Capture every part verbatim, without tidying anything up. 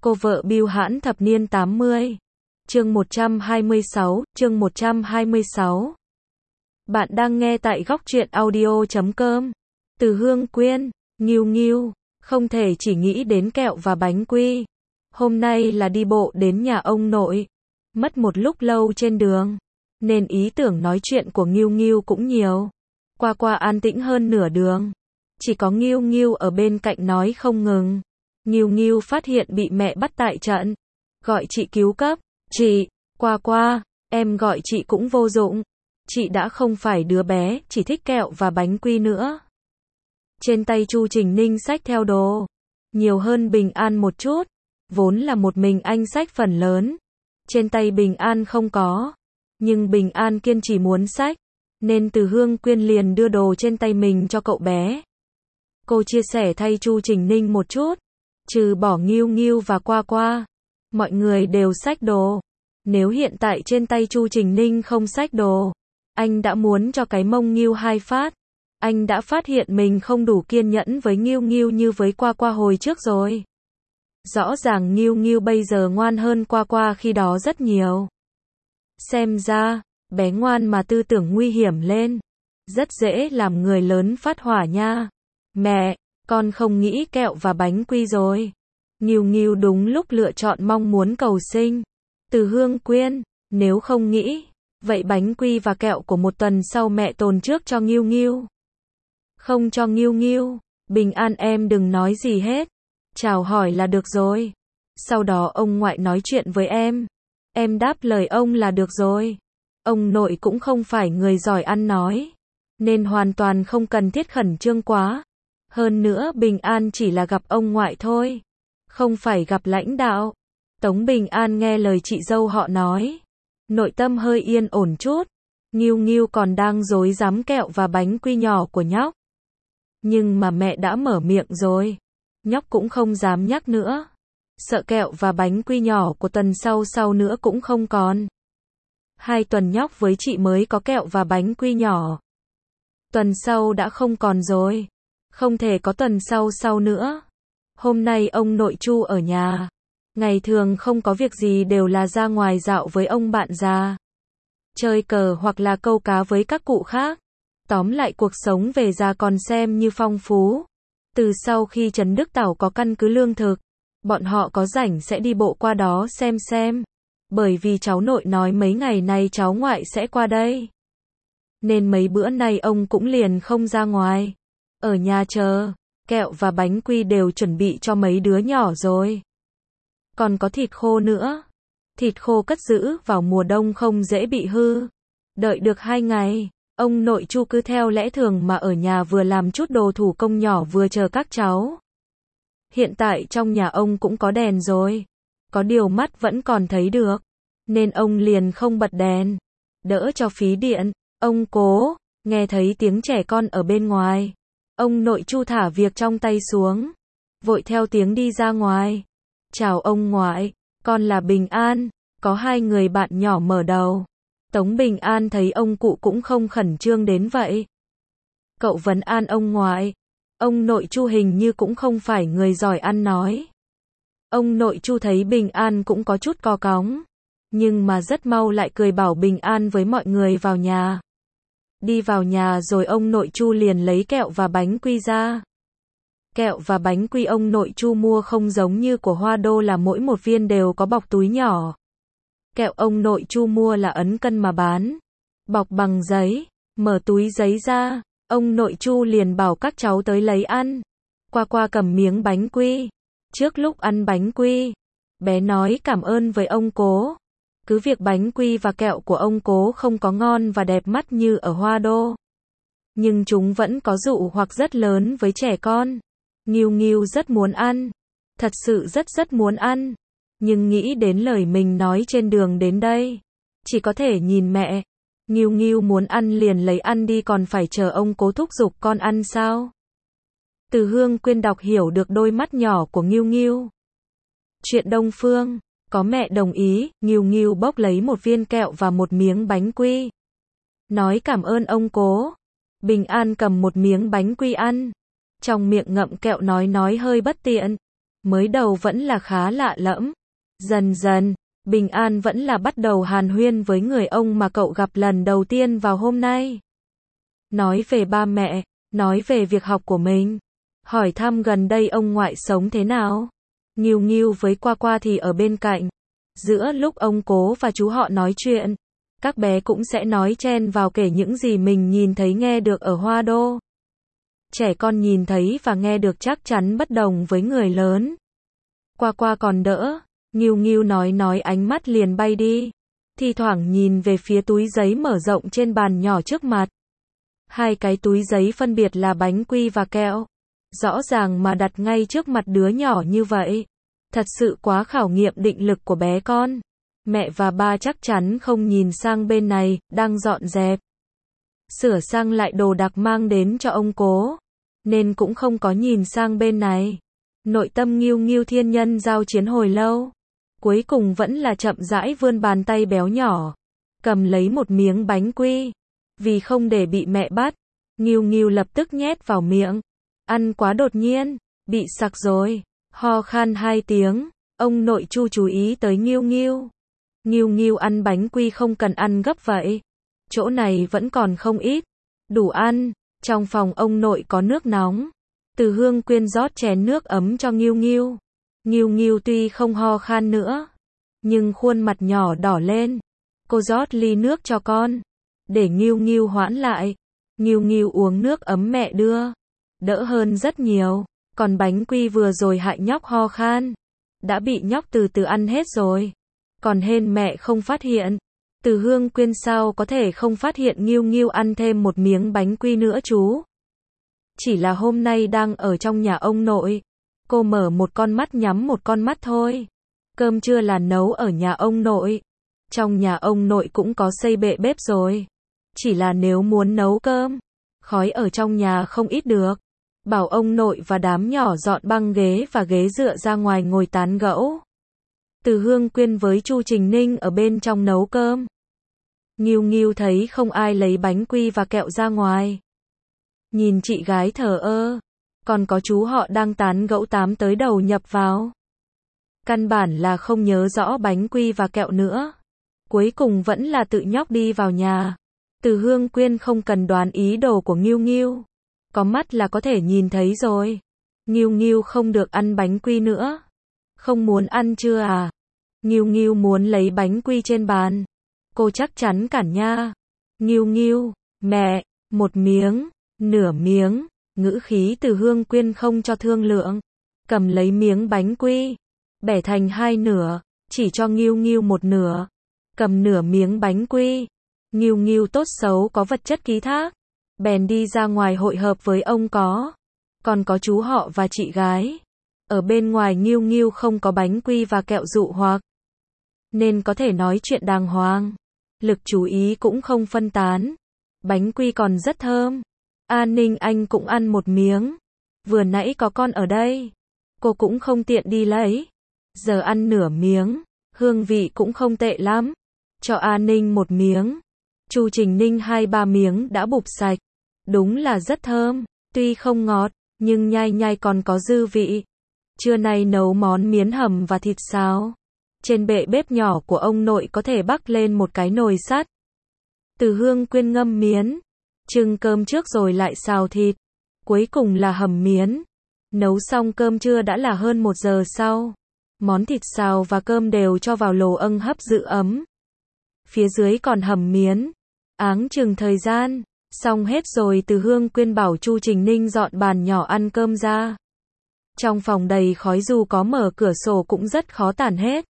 Cô vợ bưu hãn thập niên tám mươi. Chương một trăm hai mươi sáu, chương một trăm hai mươi sáu. Bạn đang nghe tại góc truyện audio chấm com. Từ Hương Quyên, Nghiêu Nghiêu, không thể chỉ nghĩ đến kẹo và bánh quy. Hôm nay là đi bộ đến nhà ông nội. Mất một lúc lâu trên đường, nên ý tưởng nói chuyện của Nghiêu Nghiêu cũng nhiều. Qua qua an tĩnh hơn nửa đường. Chỉ có Nghiêu Nghiêu ở bên cạnh nói không ngừng. Nghiêu Nghiêu phát hiện bị mẹ bắt tại trận. Gọi chị cứu cấp. Chị, qua qua, em gọi chị cũng vô dụng. Chị đã không phải đứa bé, chỉ thích kẹo và bánh quy nữa. Trên tay Chu Trình Ninh xách theo đồ. Nhiều hơn Bình An một chút. Vốn là một mình anh xách phần lớn. Trên tay Bình An không có. Nhưng Bình An kiên trì muốn xách. Nên Từ Hương Quyên liền đưa đồ trên tay mình cho cậu bé. Cô chia sẻ thay Chu Trình Ninh một chút. Trừ bỏ Nghiêu Nghiêu và Qua Qua, mọi người đều xách đồ. Nếu hiện tại trên tay Chu Trình Ninh không xách đồ, anh đã muốn cho cái mông Nghiêu hai phát. Anh đã phát hiện mình không đủ kiên nhẫn với Nghiêu Nghiêu như với Qua Qua hồi trước rồi. Rõ ràng Nghiêu Nghiêu bây giờ ngoan hơn Qua Qua khi đó rất nhiều. Xem ra, bé ngoan mà tư tưởng nguy hiểm lên. Rất dễ làm người lớn phát hỏa nha. Mẹ, con không nghĩ kẹo và bánh quy rồi. Nghiêu Nghiêu đúng lúc lựa chọn mong muốn cầu sinh. Từ Hương Quyên, nếu không nghĩ, vậy bánh quy và kẹo của một tuần sau mẹ tồn trước cho Nghiêu Nghiêu. Không cho Nghiêu Nghiêu, Bình An em đừng nói gì hết. Chào hỏi là được rồi. Sau đó ông ngoại nói chuyện với em. Em đáp lời ông là được rồi. Ông nội cũng không phải người giỏi ăn nói, nên hoàn toàn không cần thiết khẩn trương quá. Hơn nữa Bình An chỉ là gặp ông ngoại thôi, không phải gặp lãnh đạo. Tống Bình An nghe lời chị dâu họ nói, nội tâm hơi yên ổn chút. Nghiêu Nghiêu còn đang rối rắm kẹo và bánh quy nhỏ của nhóc. Nhưng mà mẹ đã mở miệng rồi, nhóc cũng không dám nhắc nữa. Sợ kẹo và bánh quy nhỏ của tuần sau sau nữa cũng không còn. Hai tuần nhóc với chị mới có kẹo và bánh quy nhỏ. Tuần sau đã không còn rồi. Không thể có tuần sau sau nữa. Hôm nay ông nội Chu ở nhà. Ngày thường không có việc gì đều là ra ngoài dạo với ông bạn già. Chơi cờ hoặc là câu cá với các cụ khác. Tóm lại cuộc sống về già còn xem như phong phú. Từ sau khi Trấn Đức Tảo có căn cứ lương thực, bọn họ có rảnh sẽ đi bộ qua đó xem xem. Bởi vì cháu nội nói mấy ngày nay cháu ngoại sẽ qua đây. Nên mấy bữa nay ông cũng liền không ra ngoài. Ở nhà chờ, kẹo và bánh quy đều chuẩn bị cho mấy đứa nhỏ rồi. Còn có thịt khô nữa. Thịt khô cất giữ vào mùa đông không dễ bị hư. Đợi được hai ngày, ông nội Chu cứ theo lẽ thường mà ở nhà vừa làm chút đồ thủ công nhỏ vừa chờ các cháu. Hiện tại trong nhà ông cũng có đèn rồi. Có điều mắt vẫn còn thấy được. Nên ông liền không bật đèn. Đỡ cho phí điện. Ông cố, nghe thấy tiếng trẻ con ở bên ngoài. Ông nội Chu thả việc trong tay xuống. Vội theo tiếng đi ra ngoài. Chào ông ngoại, con là Bình An. Có hai người bạn nhỏ mở đầu. Tống Bình An thấy ông cụ cũng không khẩn trương đến vậy. Cậu vấn an ông ngoại. Ông nội Chu hình như cũng không phải người giỏi ăn nói. Ông nội Chu thấy Bình An cũng có chút co cóng. Nhưng mà rất mau lại cười bảo Bình An với mọi người vào nhà. Đi vào nhà rồi ông nội Chu liền lấy kẹo và bánh quy ra. Kẹo và bánh quy ông nội Chu mua không giống như của Hoa Đô là mỗi một viên đều có bọc túi nhỏ. Kẹo ông nội Chu mua là ấn cân mà bán. Bọc bằng giấy. Mở túi giấy ra. Ông nội Chu liền bảo các cháu tới lấy ăn. Qua Qua cầm miếng bánh quy. Trước lúc ăn bánh quy, bé nói cảm ơn với ông cố. Cứ việc bánh quy và kẹo của ông cố không có ngon và đẹp mắt như ở Hoa Đô, nhưng chúng vẫn có dụ hoặc rất lớn với trẻ con. Nghiêu Nghiêu rất muốn ăn. Thật sự rất rất muốn ăn. Nhưng nghĩ đến lời mình nói trên đường đến đây, chỉ có thể nhìn mẹ. Nghiêu Nghiêu muốn ăn liền lấy ăn đi còn phải chờ ông cố thúc giục con ăn sao? Từ Hương Quyên đọc hiểu được đôi mắt nhỏ của Nghiêu Nghiêu. Chuyện Đông Phương. Có mẹ đồng ý, Nghiêu Nghiêu bốc lấy một viên kẹo và một miếng bánh quy. Nói cảm ơn ông cố. Bình An cầm một miếng bánh quy ăn. Trong miệng ngậm kẹo nói nói hơi bất tiện. Mới đầu vẫn là khá lạ lẫm. Dần dần, Bình An vẫn là bắt đầu hàn huyên với người ông mà cậu gặp lần đầu tiên vào hôm nay. Nói về ba mẹ, nói về việc học của mình, hỏi thăm gần đây ông ngoại sống thế nào. Nghiêu Nghiêu với Qua Qua thì ở bên cạnh. Giữa lúc ông Cố và chú họ nói chuyện, các bé cũng sẽ nói chen vào kể những gì mình nhìn thấy nghe được ở Hoa Đô. Trẻ con nhìn thấy và nghe được chắc chắn bất đồng với người lớn. Qua Qua còn đỡ, Nghiêu Nghiêu nói nói ánh mắt liền bay đi. Thi thoảng nhìn về phía túi giấy mở rộng trên bàn nhỏ trước mặt. Hai cái túi giấy phân biệt là bánh quy và kẹo. Rõ ràng mà đặt ngay trước mặt đứa nhỏ như vậy. Thật sự quá khảo nghiệm định lực của bé con. Mẹ và ba chắc chắn không nhìn sang bên này, đang dọn dẹp. Sửa sang lại đồ đạc mang đến cho ông Cố. Nên cũng không có nhìn sang bên này. Nội tâm Nghiêu Nghiêu thiên nhân giao chiến hồi lâu. Cuối cùng vẫn là chậm rãi vươn bàn tay béo nhỏ. Cầm lấy một miếng bánh quy. Vì không để bị mẹ bắt, Nghiêu Nghiêu lập tức nhét vào miệng. Ăn quá đột nhiên, bị sặc rồi. Ho khan hai tiếng, ông nội Chu chú ý tới Nghiêu Nghiêu. Nghiêu Nghiêu ăn bánh quy không cần ăn gấp vậy. Chỗ này vẫn còn không ít. Đủ ăn, trong phòng ông nội có nước nóng. Từ Hương Quyên rót chén nước ấm cho Nghiêu Nghiêu. Nghiêu Nghiêu tuy không ho khan nữa, nhưng khuôn mặt nhỏ đỏ lên. Cô rót ly nước cho con, để Nghiêu Nghiêu hoãn lại. Nghiêu Nghiêu uống nước ấm mẹ đưa, đỡ hơn rất nhiều. Còn bánh quy vừa rồi hại nhóc ho khan, đã bị nhóc từ từ ăn hết rồi. Còn hên mẹ không phát hiện. Từ Hương Quyên sao có thể không phát hiện Nghiêu Nghiêu ăn thêm một miếng bánh quy nữa chú. Chỉ là hôm nay đang ở trong nhà ông nội. Cô mở một con mắt nhắm một con mắt thôi. Cơm trưa là nấu ở nhà ông nội. Trong nhà ông nội cũng có xây bệ bếp rồi. Chỉ là nếu muốn nấu cơm, khói ở trong nhà không ít được. Bảo ông nội và đám nhỏ dọn băng ghế và ghế dựa ra ngoài ngồi tán gẫu. Từ Hương Quyên với Chu Trình Ninh ở bên trong nấu cơm. Nghiêu Nghiêu thấy không ai lấy bánh quy và kẹo ra ngoài. Nhìn chị gái thờ ơ. Còn có chú họ đang tán gẫu tám tới đầu nhập vào. Căn bản là không nhớ rõ bánh quy và kẹo nữa. Cuối cùng vẫn là tự nhóc đi vào nhà. Từ Hương Quyên không cần đoán ý đồ của Nghiêu Nghiêu. Có mắt là có thể nhìn thấy rồi. Nghiêu Nghiêu không được ăn bánh quy nữa. Không muốn ăn chưa à? Nghiêu Nghiêu muốn lấy bánh quy trên bàn. Cô chắc chắn cản nha. Nghiêu Nghiêu, mẹ, một miếng, nửa miếng. Ngữ khí Từ Hương Quyên không cho thương lượng. Cầm lấy miếng bánh quy, bẻ thành hai nửa, chỉ cho Nghiêu Nghiêu một nửa. Cầm nửa miếng bánh quy. Nghiêu Nghiêu tốt xấu có vật chất ký thác. Bèn đi ra ngoài hội hợp với ông có. Còn có chú họ và chị gái. Ở bên ngoài Nghiêu Nghiêu không có bánh quy và kẹo dụ hoặc. Nên có thể nói chuyện đàng hoàng. Lực chú ý cũng không phân tán. Bánh quy còn rất thơm. An Ninh Anh cũng ăn một miếng. Vừa nãy có con ở đây. Cô cũng không tiện đi lấy. Giờ ăn nửa miếng. Hương vị cũng không tệ lắm. Cho An Ninh một miếng. Chu Trình Ninh hai ba miếng đã bụp sạch. Đúng là rất thơm. Tuy không ngọt, nhưng nhai nhai còn có dư vị. Trưa nay nấu món miến hầm và thịt xào. Trên bệ bếp nhỏ của ông nội có thể bắc lên một cái nồi sắt. Từ Hương Quyên ngâm miến. Trưng cơm trước rồi lại xào thịt. Cuối cùng là hầm miến. Nấu xong cơm trưa đã là hơn một giờ sau. Món thịt xào và cơm đều cho vào lò âng hấp giữ ấm. Phía dưới còn hầm miến. Áng chừng thời gian. Xong hết rồi Từ Hương Quyên bảo Chu Trình Ninh dọn bàn nhỏ ăn cơm ra. Trong phòng đầy khói dù có mở cửa sổ cũng rất khó tản hết.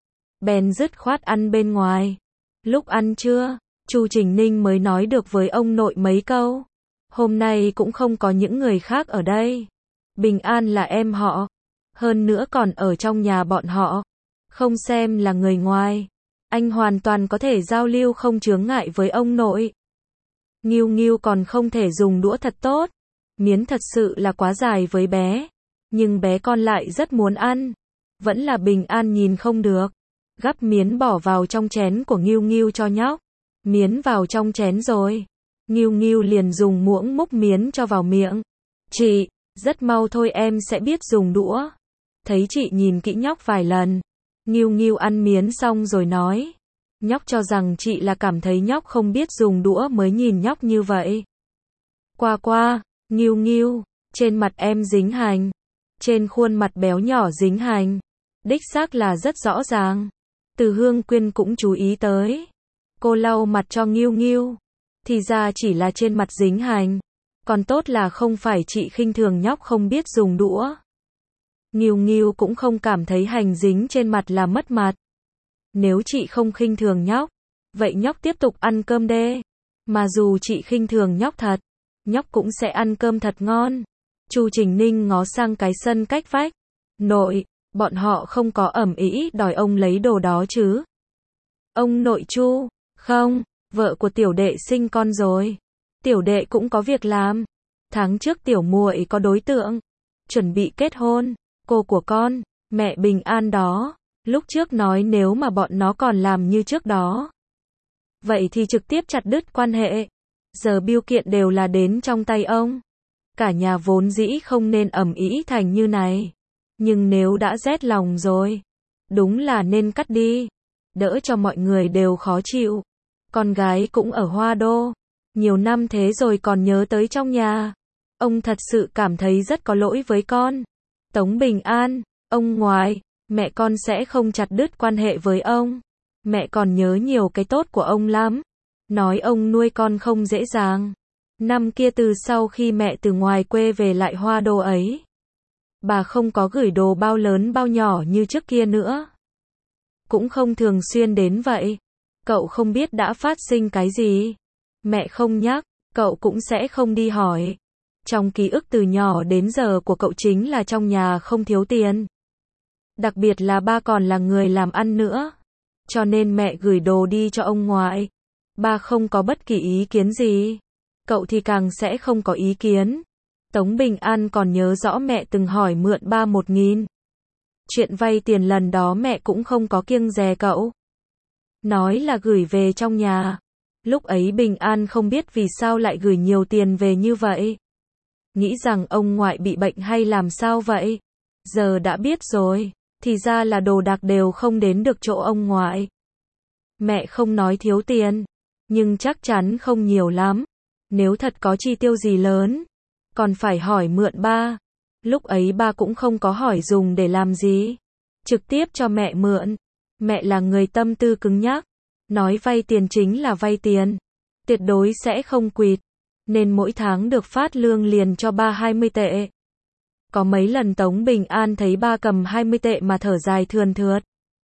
Bèn dứt khoát ăn bên ngoài. Lúc ăn trưa, Chu Trình Ninh mới nói được với ông nội mấy câu. Hôm nay cũng không có những người khác ở đây. Bình An là em họ. Hơn nữa còn ở trong nhà bọn họ. Không xem là người ngoài. Anh hoàn toàn có thể giao lưu không chướng ngại với ông nội. Nghiêu Nghiêu còn không thể dùng đũa thật tốt. Miến thật sự là quá dài với bé. Nhưng bé con lại rất muốn ăn. Vẫn là Bình An nhìn không được. Gắp miến bỏ vào trong chén của Nghiêu Nghiêu cho nhóc. Miến vào trong chén rồi. Nghiêu Nghiêu liền dùng muỗng múc miến cho vào miệng. Chị, rất mau thôi em sẽ biết dùng đũa. thấy chị nhìn kỹ nhóc vài lần. Nghiêu Nghiêu ăn miến xong rồi nói. Nhóc cho rằng chị là cảm thấy nhóc không biết dùng đũa mới nhìn nhóc như vậy. Qua qua, Nghiêu Nghiêu, trên mặt em dính hành. Trên khuôn mặt béo nhỏ dính hành. Đích xác là rất rõ ràng. Từ Hương Quyên cũng chú ý tới. Cô lau mặt cho Nghiêu Nghiêu. Thì ra chỉ là trên mặt dính hành. Còn tốt là không phải chị khinh thường nhóc không biết dùng đũa. Nghiêu Nghiêu cũng không cảm thấy hành dính trên mặt là mất mặt. Nếu chị không khinh thường nhóc, vậy nhóc tiếp tục ăn cơm đê. Mà dù chị khinh thường nhóc thật, nhóc cũng sẽ ăn cơm thật ngon. Chu Trình Ninh ngó sang cái sân cách vách. Nội, bọn họ không có ầm ĩ đòi ông lấy đồ đó chứ? Ông nội Chu, không, vợ của tiểu đệ sinh con rồi. Tiểu đệ cũng có việc làm. Tháng trước tiểu muội có đối tượng, chuẩn bị kết hôn. Cô của con, mẹ Bình An đó, lúc trước nói nếu mà bọn nó còn làm như trước đó, vậy thì trực tiếp chặt đứt quan hệ. Giờ biêu kiện đều là đến trong tay ông. Cả nhà vốn dĩ không nên ầm ĩ thành như này. Nhưng nếu đã rét lòng rồi, đúng là nên cắt đi. Đỡ cho mọi người đều khó chịu. Con gái cũng ở Hoa Đô. Nhiều năm thế rồi còn nhớ tới trong nhà. Ông thật sự cảm thấy rất có lỗi với con. Tống Bình An, ông ngoại, mẹ con sẽ không chặt đứt quan hệ với ông. Mẹ còn nhớ nhiều cái tốt của ông lắm. Nói ông nuôi con không dễ dàng. Năm kia từ sau khi mẹ từ ngoài quê về lại Hoa Đô ấy, bà không có gửi đồ bao lớn bao nhỏ như trước kia nữa. Cũng không thường xuyên đến vậy. Cậu không biết đã phát sinh cái gì. Mẹ không nhắc, cậu cũng sẽ không đi hỏi. Trong ký ức từ nhỏ đến giờ của cậu chính là trong nhà không thiếu tiền. Đặc biệt là ba còn là người làm ăn nữa. Cho nên mẹ gửi đồ đi cho ông ngoại. Ba không có bất kỳ ý kiến gì. Cậu thì càng sẽ không có ý kiến. Tống Bình An còn nhớ rõ mẹ từng hỏi mượn ba một nghìn. Chuyện vay tiền lần đó mẹ cũng không có kiêng dè cậu. Nói là gửi về trong nhà. Lúc ấy Bình An không biết vì sao lại gửi nhiều tiền về như vậy. Nghĩ rằng ông ngoại bị bệnh hay làm sao vậy. Giờ đã biết rồi. Thì ra là đồ đạc đều không đến được chỗ ông ngoại. Mẹ không nói thiếu tiền. Nhưng chắc chắn không nhiều lắm. Nếu thật có chi tiêu gì lớn, còn phải hỏi mượn ba. Lúc ấy ba cũng không có hỏi dùng để làm gì. Trực tiếp cho mẹ mượn. Mẹ là người tâm tư cứng nhắc. Nói vay tiền chính là vay tiền. Tuyệt đối sẽ không quỵt. Nên mỗi tháng được phát lương liền cho ba hai mươi tệ. Có mấy lần Tống Bình An thấy ba cầm hai mươi tệ mà thở dài thườn thượt.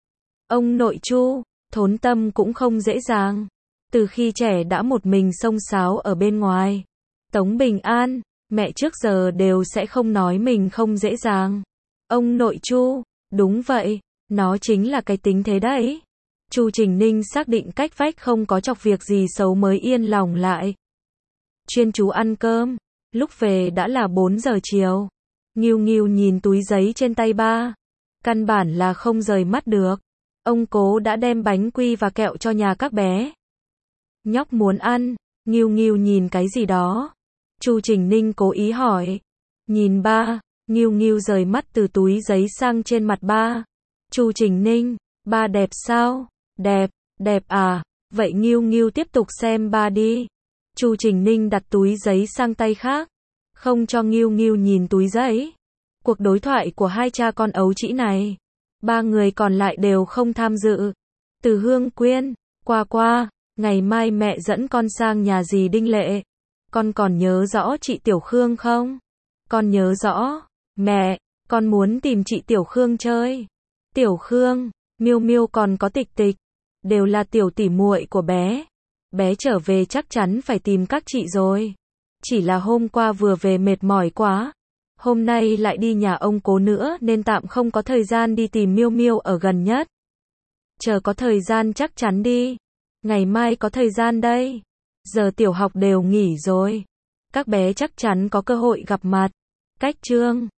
Ông nội Chu, thốn tâm cũng không dễ dàng. Từ khi trẻ đã một mình xông xáo ở bên ngoài. Tống Bình An, mẹ trước giờ đều sẽ không nói mình không dễ dàng. Ông nội Chu, đúng vậy, nó chính là cái tính thế đấy. Chu Trình Ninh xác định cách vách không có chọc việc gì xấu mới yên lòng lại. Chuyên chú ăn cơm, lúc về đã là bốn giờ chiều. Nghiêu Nghiêu nhìn túi giấy trên tay ba. Căn bản là không rời mắt được. Ông cố đã đem bánh quy và kẹo cho nhà các bé. Nhóc muốn ăn. Nghiêu Nghiêu nhìn cái gì đó. Chu Trình Ninh cố ý hỏi. Nhìn ba. Nghiêu Nghiêu rời mắt từ túi giấy sang trên mặt ba. Chu Trình Ninh, ba đẹp sao? Đẹp, đẹp à? Vậy Nghiêu Nghiêu tiếp tục xem ba đi. Chu Trình Ninh đặt túi giấy sang tay khác. Không cho Nghiêu Nghiêu nhìn túi giấy. Cuộc đối thoại của hai cha con ấu trĩ này, ba người còn lại đều không tham dự. Từ Hương Quyên, qua qua, ngày mai mẹ dẫn con sang nhà dì Đinh Lệ. Con còn nhớ rõ chị Tiểu Khương không? Con nhớ rõ. Mẹ, con muốn tìm chị Tiểu Khương chơi. Tiểu Khương, Miêu Miêu còn có Tịch Tịch, đều là tiểu tỉ muội của bé. Bé trở về chắc chắn phải tìm các chị rồi. Chỉ là hôm qua vừa về mệt mỏi quá. Hôm nay lại đi nhà ông cố nữa nên tạm không có thời gian đi tìm Miêu Miêu ở gần nhất. Chờ có thời gian chắc chắn đi. Ngày mai có thời gian đây. Giờ tiểu học đều nghỉ rồi. Các bé chắc chắn có cơ hội gặp mặt. Cách chương